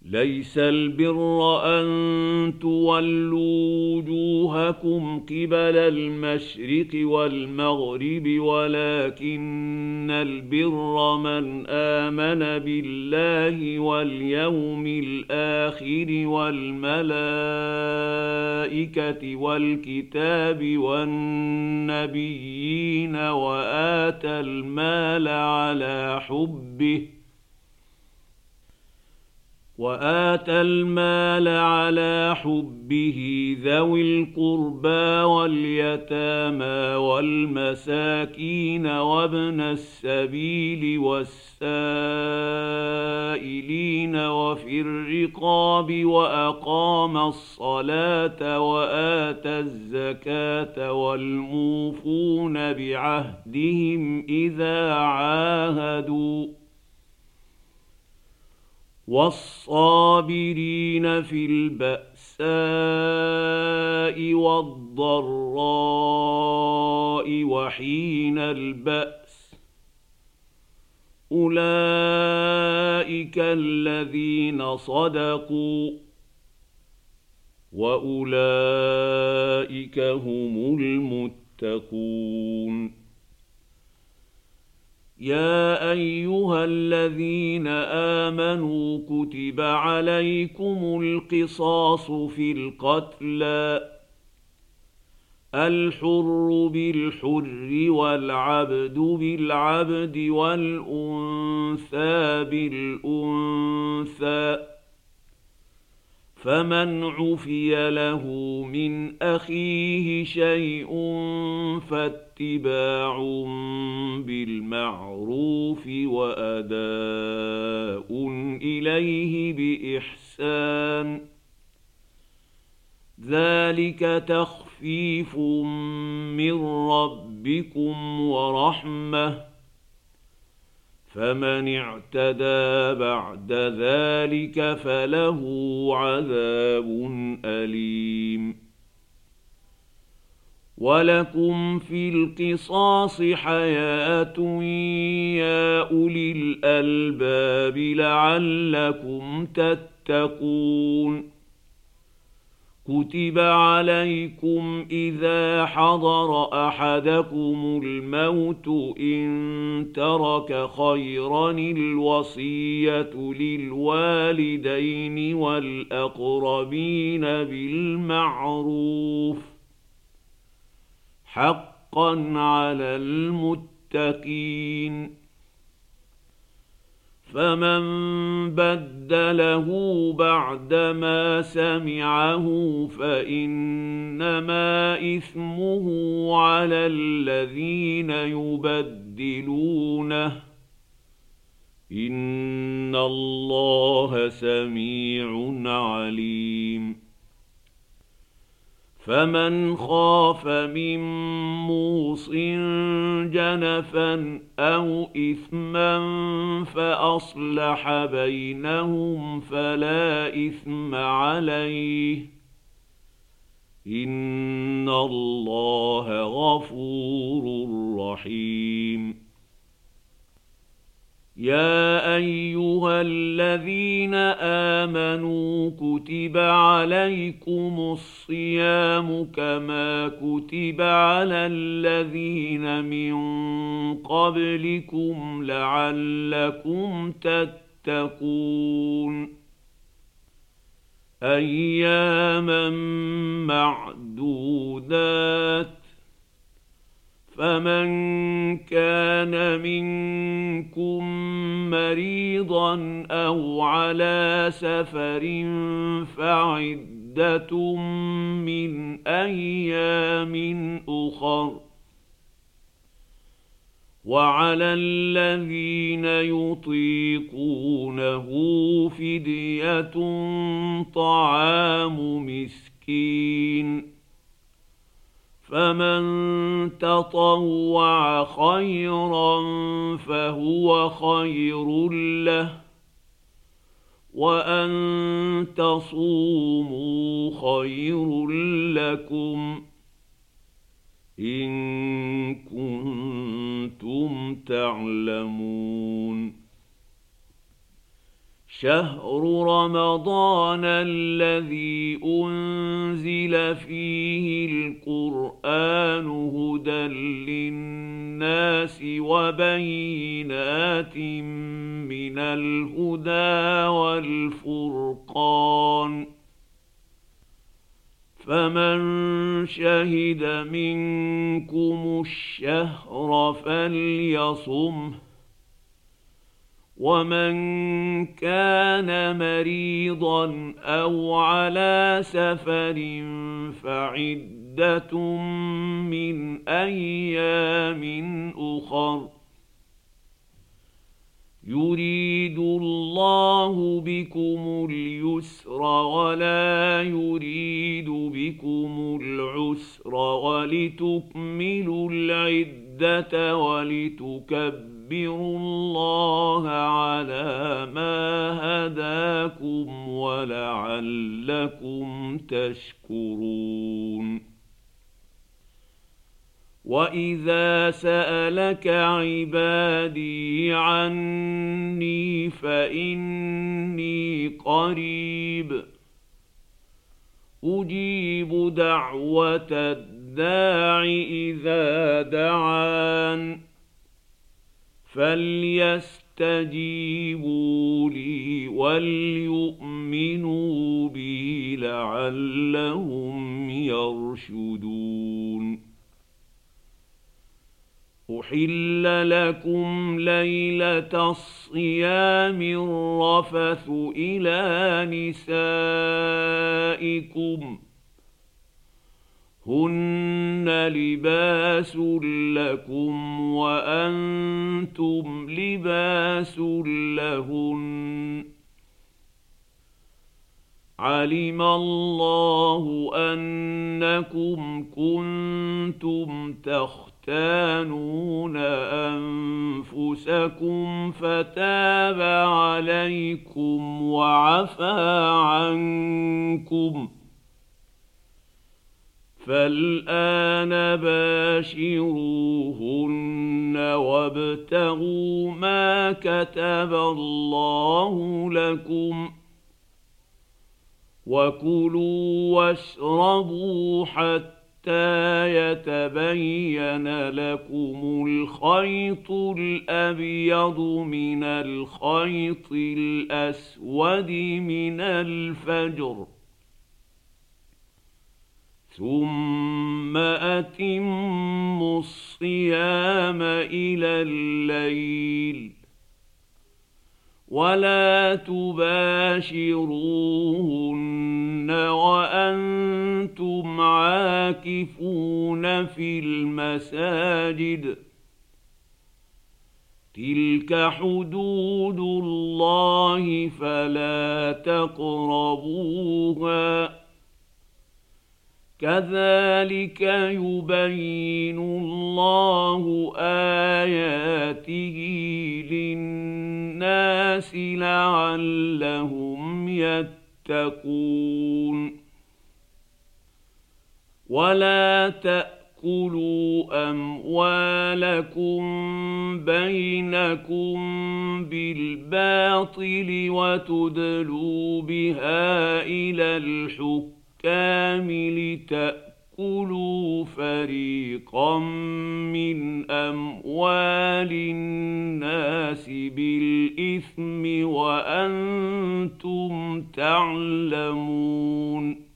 ليس البر أن تولوا وجوهكم قبل المشرق والمغرب ولكن البر من آمن بالله واليوم الآخر والملائكة والكتاب والنبيين وآتى المال على حبه ذوي القربى واليتامى والمساكين وابن السبيل والسائلين وفي الرقاب وأقام الصلاة وآتى الزكاة والموفون بعهدهم إذا عاهدوا والصابرين في البأساء والضراء وحين البأس أولئك الذين صدقوا وأولئك هم المتقون. يا أيها الذين آمنوا كتب عليكم القصاص في القتلى الحر بالحر والعبد بالعبد والأنثى بالأنثى فمن عفي له من أخيه شيء فاتباع بالمعروف وأداء إليه بإحسان ذلك تخفيف من ربكم ورحمة فمن اعتدى بعد ذلك فله عذاب أليم. ولكم في القصاص حياة يا أولي الألباب لعلكم تتقون. كتب عليكم إذا حضر أحدكم الموت إن ترك خيرا الوصية للوالدين والأقربين بالمعروف حقا على المتقين. فمن بدله بعدما سمعه فإنما إثمه على الذين يبدلونه إن الله سميع عليم. فمن خاف من موص جنفا أو إثما فأصلح بينهم فلا إثم عليه إن الله غفور رحيم. يا أيها الذين آمنوا كتب عليكم الصيام كما كتب على الذين من قبلكم لعلكم تتقون. أياما معدودات فمن كان منكم مريضا أو على سفر فعدة من أيام أخر وعلى الذين يطيقونه فدية طعام مسكين فمن تطوع خيرا فهو خير له وأن تصوموا خير لكم إن كنتم تعلمون. شهر رمضان الذي أنزل فيه القرآن هدى للناس وبينات من الهدى والفرقان فمن شهد منكم الشهر فليصمه ومن كان مريضا أو على سفر فعدة من أيام أخر يريد الله بكم اليسر ولا يريد بكم العسر ولتكملوا العدة ولتكبروا الله على ما هداكم ولعلكم تشكرون وإذا سألك عبادي عني فإني قريب أجيب دعوة الداع إذا دعان فليستجيبوا لي وليؤمنوا بي لعلهم يرشدون أحل لكم ليلة الصيام الرفث إلى نسائكم هن لباس لكم وأنتم لباس لهن علم الله أنكم كنتم تختانون أنفسكم فتاب عليكم وعفى عنكم فالآن باشروهن وابتغوا ما كتب الله لكم وكلوا واشربوا حتى يتبين لكم الخيط الأبيض من الخيط الأسود من الفجر ثم أتموا الصيام إلى الليل ولا تباشروهن وأنتم عاكفون في المساجد تلك حدود الله فلا تقربوها كذلك يبين الله آياته للناس لعلهم يتقون ولا تأكلوا أموالكم بينكم بالباطل وتدلوا بها إلى الحكام لتأكلوا فريقا من أموال الناس بالإثم وأنتم تعلمون